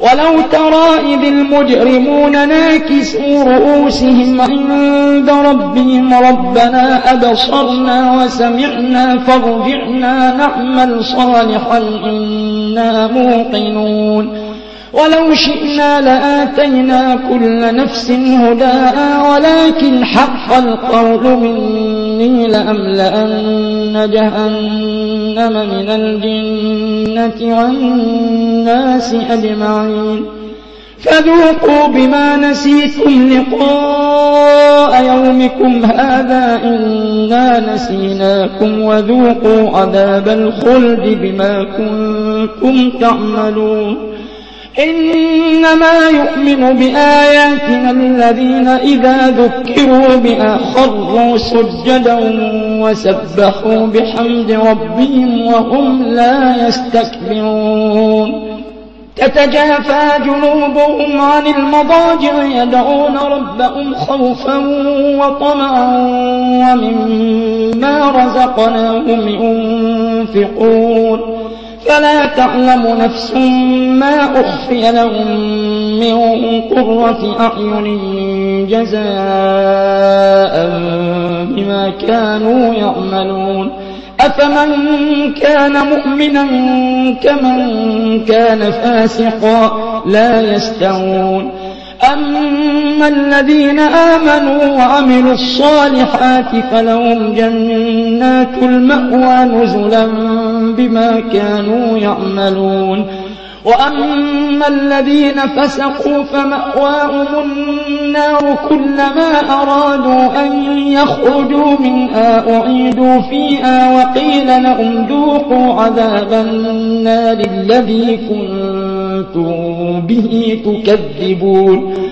ولو ترى إذ المجرمون ناكسوا رؤوسهم عند ربهم ربنا أبصرنا وسمعنا فارجعنا نعمل صالحا إنا موقنون ولو شئنا لآتينا كل نفس هداها ولكن حق القول مني لأملأن جهنم من الجنة والناس أجمعين فذوقوا بما نسيتم لقاء يومكم هذا إنا نسيناكم وذوقوا عذاب الخلد بما كنتم تعملون إنما يؤمن بآياتنا الذين إذا ذكروا بها خروا سجدا وسبحوا بحمد ربهم وهم لا يستكبرون تتجافى جنوبهم عن المضاجع يدعون ربهم خوفا وطمعا ومما رزقناهم ينفقون فلا تعلم نفس ما أخفي لهم من قرة أعين جزاء بما كانوا يعملون أفمن كان مؤمنا كمن كان فاسقا لا يستوون أما الذين آمنوا وعملوا الصالحات فلهم جنات المأوى نزلا بما كانوا يعملون وأما الذين فسقوا فمأواهم النار كلما أرادوا أن يخرجوا منها أعيدوا فيها وقيل لهم ذوقوا عذاب النار الذي كنتم به تكذبون